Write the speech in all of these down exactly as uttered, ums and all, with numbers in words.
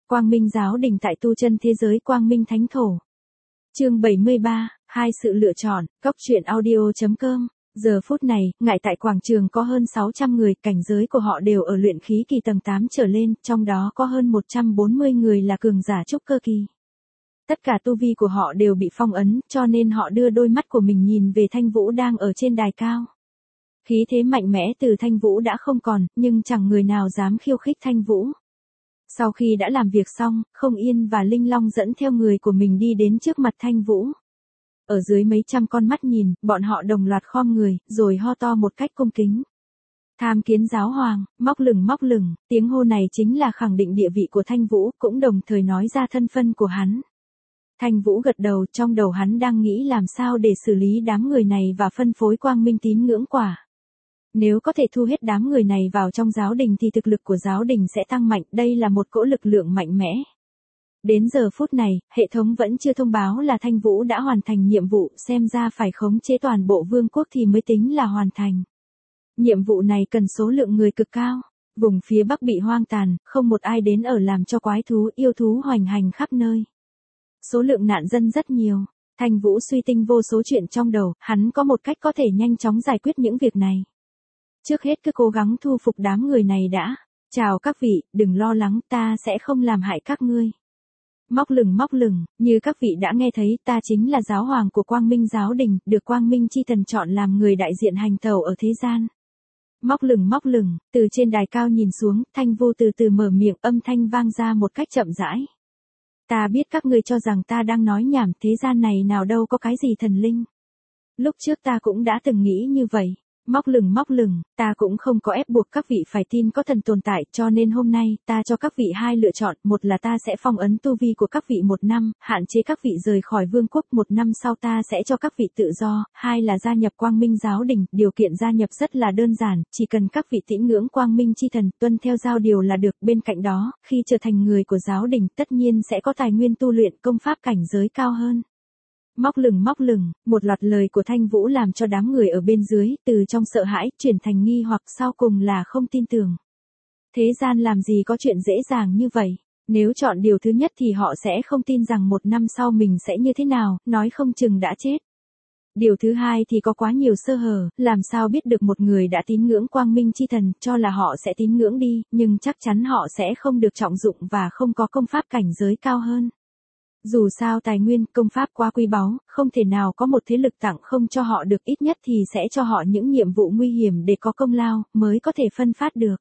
Quang Minh giáo đình tại tu chân thế giới Quang Minh Thánh Thổ. Chương bảy mươi ba, hai sự lựa chọn, Cốc truyện audio chấm com. Giờ phút này, ngại tại quảng trường có hơn sáu trăm người, cảnh giới của họ đều ở luyện khí kỳ tầng tám trở lên, trong đó có hơn một trăm bốn mươi người là cường giả trúc cơ kỳ. Tất cả tu vi của họ đều bị phong ấn, cho nên họ đưa đôi mắt của mình nhìn về Thanh Vũ đang ở trên đài cao. Khí thế mạnh mẽ từ Thanh Vũ đã không còn, nhưng chẳng người nào dám khiêu khích Thanh Vũ. Sau khi đã làm việc xong, Không Yên và Linh Long dẫn theo người của mình đi đến trước mặt Thanh Vũ. Ở dưới mấy trăm con mắt nhìn, bọn họ đồng loạt khom người, rồi ho to một cách cung kính. Tham kiến giáo hoàng, móc lửng móc lửng, tiếng hô này chính là khẳng định địa vị của Thanh Vũ, cũng đồng thời nói ra thân phận của hắn. Thanh Vũ gật đầu, trong đầu hắn đang nghĩ làm sao để xử lý đám người này và phân phối quang minh tín ngưỡng quả. Nếu có thể thu hết đám người này vào trong giáo đình thì thực lực của giáo đình sẽ tăng mạnh, đây là một cỗ lực lượng mạnh mẽ. Đến giờ phút này, hệ thống vẫn chưa thông báo là Thanh Vũ đã hoàn thành nhiệm vụ, xem ra phải khống chế toàn bộ vương quốc thì mới tính là hoàn thành. Nhiệm vụ này cần số lượng người cực cao, vùng phía Bắc bị hoang tàn, không một ai đến ở làm cho quái thú, yêu thú hoành hành khắp nơi. Số lượng nạn dân rất nhiều. Thanh Vũ suy tinh vô số chuyện trong đầu, hắn có một cách có thể nhanh chóng giải quyết những việc này. Trước hết cứ cố gắng thu phục đám người này đã. Chào các vị, đừng lo lắng, ta sẽ không làm hại các ngươi. Móc lửng móc lửng, như các vị đã nghe thấy, ta chính là giáo hoàng của Quang Minh giáo đình, được Quang Minh chi thần chọn làm người đại diện hành tẩu ở thế gian. Móc lửng móc lửng, từ trên đài cao nhìn xuống, Thanh Vũ từ từ mở miệng, âm thanh vang ra một cách chậm rãi. Ta biết các ngươi cho rằng ta đang nói nhảm, thế gian này nào đâu có cái gì thần linh. Lúc trước ta cũng đã từng nghĩ như vậy. Móc lửng móc lửng, ta cũng không có ép buộc các vị phải tin có thần tồn tại, cho nên hôm nay, ta cho các vị hai lựa chọn, một là ta sẽ phong ấn tu vi của các vị một năm, hạn chế các vị rời khỏi vương quốc, một năm sau ta sẽ cho các vị tự do, hai là gia nhập Quang Minh giáo đình, điều kiện gia nhập rất là đơn giản, chỉ cần các vị tín ngưỡng Quang Minh chi thần, tuân theo giao điều là được, bên cạnh đó, khi trở thành người của giáo đình, tất nhiên sẽ có tài nguyên tu luyện công pháp cảnh giới cao hơn. Móc lửng móc lửng, một loạt lời của Thanh Vũ làm cho đám người ở bên dưới, từ trong sợ hãi, chuyển thành nghi hoặc sau cùng là không tin tưởng. Thế gian làm gì có chuyện dễ dàng như vậy, nếu chọn điều thứ nhất thì họ sẽ không tin rằng một năm sau mình sẽ như thế nào, nói không chừng đã chết. Điều thứ hai thì có quá nhiều sơ hở, làm sao biết được một người đã tín ngưỡng Quang Minh chi thần, cho là họ sẽ tín ngưỡng đi, nhưng chắc chắn họ sẽ không được trọng dụng và không có công pháp cảnh giới cao hơn. Dù sao tài nguyên, công pháp quá quý báu, không thể nào có một thế lực tặng không cho họ được, ít nhất thì sẽ cho họ những nhiệm vụ nguy hiểm để có công lao, mới có thể phân phát được.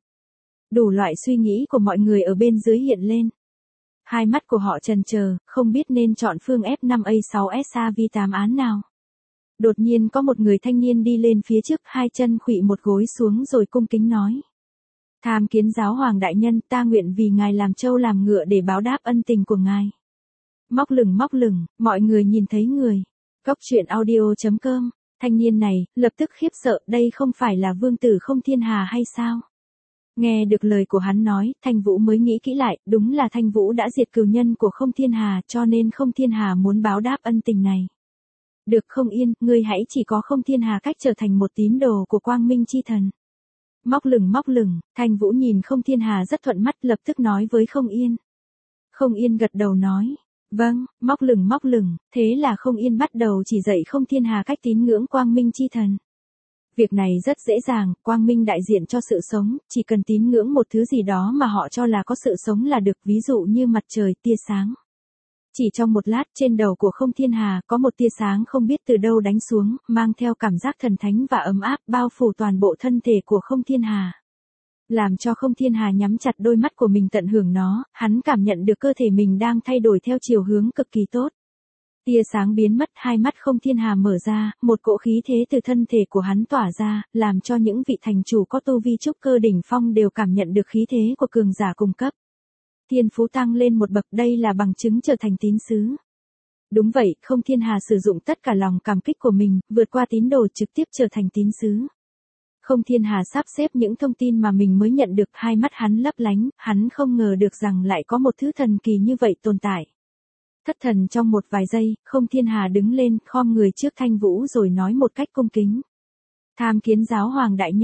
Đủ loại suy nghĩ của mọi người ở bên dưới hiện lên. Hai mắt của họ chần chờ, không biết nên chọn phương F năm A sáu S A V tám án nào. Đột nhiên có một người thanh niên đi lên phía trước, hai chân khuỵu một gối xuống rồi cung kính nói. Tham kiến giáo hoàng đại nhân, ta nguyện vì ngài làm trâu làm ngựa để báo đáp ân tình của ngài. Móc lửng móc lửng, mọi người nhìn thấy người. Cốc truyện audio chấm com, thanh niên này, lập tức khiếp sợ, đây không phải là vương tử Không Thiên Hà hay sao? Nghe được lời của hắn nói, Thanh Vũ mới nghĩ kỹ lại, đúng là Thanh Vũ đã diệt cừu nhân của Không Thiên Hà, cho nên Không Thiên Hà muốn báo đáp ân tình này. Được Không Yên, ngươi hãy chỉ có Không Thiên Hà cách trở thành một tín đồ của Quang Minh chi thần. Móc lửng móc lửng, Thanh Vũ nhìn Không Thiên Hà rất thuận mắt, lập tức nói với Không Yên. Không Yên gật đầu nói. Vâng, móc lửng móc lửng, thế là Không Yên bắt đầu chỉ dạy Không Thiên Hà cách tín ngưỡng Quang Minh chi thần. Việc này rất dễ dàng, Quang Minh đại diện cho sự sống, chỉ cần tín ngưỡng một thứ gì đó mà họ cho là có sự sống là được, ví dụ như mặt trời, tia sáng. Chỉ trong một lát, trên đầu của Không Thiên Hà có một tia sáng không biết từ đâu đánh xuống, mang theo cảm giác thần thánh và ấm áp, bao phủ toàn bộ thân thể của Không Thiên Hà. Làm cho Không Thiên Hà nhắm chặt đôi mắt của mình tận hưởng nó, hắn cảm nhận được cơ thể mình đang thay đổi theo chiều hướng cực kỳ tốt. Tia sáng biến mất, hai mắt Không Thiên Hà mở ra, một cỗ khí thế từ thân thể của hắn tỏa ra, làm cho những vị thành chủ có tu vi trúc cơ đỉnh phong đều cảm nhận được khí thế của cường giả cùng cấp. Thiên phú tăng lên một bậc, đây là bằng chứng trở thành tín sứ. Đúng vậy, Không Thiên Hà sử dụng tất cả lòng cảm kích của mình, vượt qua tín đồ trực tiếp trở thành tín sứ. Không Thiên Hà sắp xếp những thông tin mà mình mới nhận được, hai mắt hắn lấp lánh, hắn không ngờ được rằng lại có một thứ thần kỳ như vậy tồn tại. Thất thần trong một vài giây, Không Thiên Hà đứng lên, khom người trước Thanh Vũ rồi nói một cách cung kính. Tham kiến giáo hoàng đại nhân,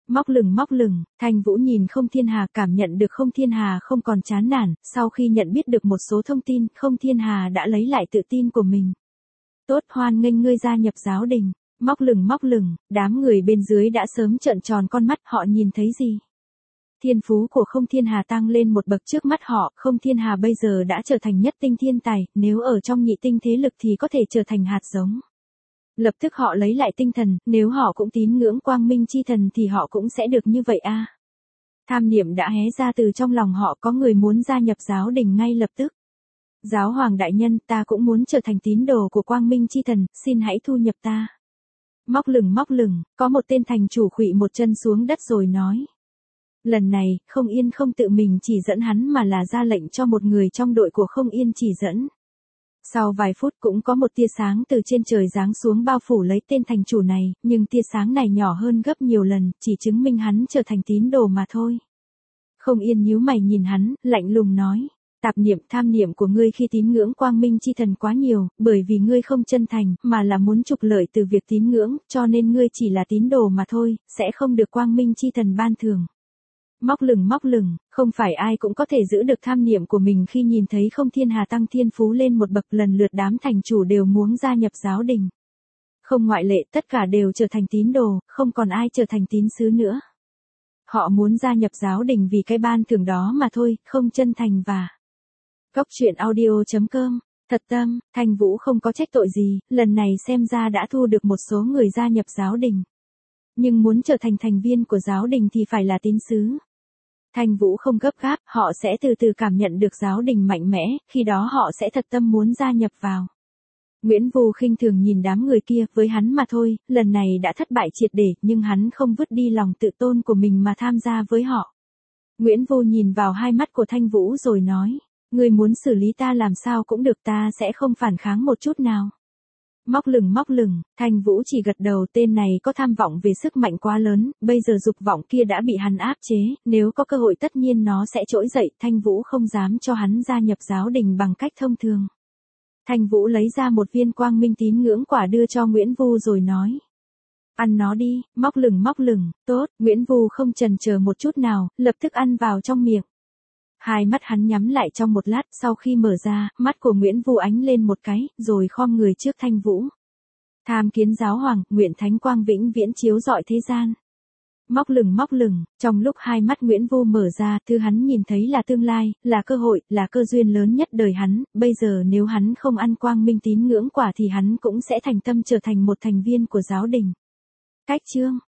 Móc lửng móc lửng, Thanh Vũ nhìn Không Thiên Hà, cảm nhận được Không Thiên Hà không còn chán nản, sau khi nhận biết được một số thông tin, Không Thiên Hà đã lấy lại tự tin của mình. Tốt, hoan nghênh ngươi gia nhập giáo đình. Móc lửng móc lửng, đám người bên dưới đã sớm trợn tròn con mắt, họ nhìn thấy gì? Thiên phú của Không Thiên Hà tăng lên một bậc trước mắt họ, Không Thiên Hà bây giờ đã trở thành nhất tinh thiên tài, nếu ở trong nhị tinh thế lực thì có thể trở thành hạt giống. Lập tức họ lấy lại tinh thần, nếu họ cũng tín ngưỡng quang minh chi thần thì họ cũng sẽ được như vậy a. Tham niệm đã hé ra từ trong lòng họ, có người muốn gia nhập giáo đình ngay lập tức. Giáo hoàng đại nhân, ta cũng muốn trở thành tín đồ của quang minh chi thần, xin hãy thu nhập ta. Móc lửng móc lửng, có một tên thành chủ khuỵu một chân xuống đất rồi nói. Lần này, Không Yên không tự mình chỉ dẫn hắn mà là ra lệnh cho một người trong đội của Không Yên chỉ dẫn. Sau vài phút cũng có một tia sáng từ trên trời giáng xuống bao phủ lấy tên thành chủ này, nhưng tia sáng này nhỏ hơn gấp nhiều lần, chỉ chứng minh hắn trở thành tín đồ mà thôi. Không Yên nhíu mày nhìn hắn, lạnh lùng nói. Tạp niệm tham niệm của ngươi khi tín ngưỡng quang minh chi thần quá nhiều, bởi vì ngươi không chân thành, mà là muốn trục lợi từ việc tín ngưỡng, cho nên ngươi chỉ là tín đồ mà thôi, sẽ không được quang minh chi thần ban thưởng. Móc lửng móc lửng, không phải ai cũng có thể giữ được tham niệm của mình khi nhìn thấy Không Thiên Hà tăng thiên phú lên một bậc, lần lượt đám thành chủ đều muốn gia nhập giáo đình. Không ngoại lệ, tất cả đều trở thành tín đồ, không còn ai trở thành tín sứ nữa. Họ muốn gia nhập giáo đình vì cái ban thưởng đó mà thôi, không chân thành và... Góc truyện audio chấm com, thật tâm, Thanh Vũ không có trách tội gì, lần này xem ra đã thu được một số người gia nhập giáo đình. Nhưng muốn trở thành thành viên của giáo đình thì phải là tín sứ. Thanh Vũ không gấp gáp, họ sẽ từ từ cảm nhận được giáo đình mạnh mẽ, khi đó họ sẽ thật tâm muốn gia nhập vào. Nguyễn Vu khinh thường nhìn đám người kia, với hắn mà thôi, lần này đã thất bại triệt để, nhưng hắn không vứt đi lòng tự tôn của mình mà tham gia với họ. Nguyễn Vu nhìn vào hai mắt của Thanh Vũ rồi nói. Ngươi muốn xử lý ta làm sao cũng được, ta sẽ không phản kháng một chút nào. Móc lửng móc lửng, Thanh Vũ chỉ gật đầu, tên này có tham vọng về sức mạnh quá lớn, bây giờ dục vọng kia đã bị hắn áp chế, nếu có cơ hội tất nhiên nó sẽ trỗi dậy, Thanh Vũ không dám cho hắn gia nhập giáo đình bằng cách thông thường. Thanh Vũ lấy ra một viên quang minh tín ngưỡng quả đưa cho Nguyễn Vu rồi nói. Ăn nó đi, móc lửng móc lửng, tốt, Nguyễn Vu không chần chờ một chút nào, lập tức ăn vào trong miệng. Hai mắt hắn nhắm lại trong một lát, sau khi mở ra, mắt của Nguyễn Vu ánh lên một cái, rồi khom người trước Thanh Vũ. Tham kiến giáo hoàng, nguyện thánh quang vĩnh viễn chiếu rọi thế gian. Móc lửng móc lửng, trong lúc hai mắt Nguyễn Vu mở ra, thứ hắn nhìn thấy là tương lai, là cơ hội, là cơ duyên lớn nhất đời hắn, bây giờ nếu hắn không ăn quang minh tín ngưỡng quả thì hắn cũng sẽ thành tâm trở thành một thành viên của giáo đình. Cách chương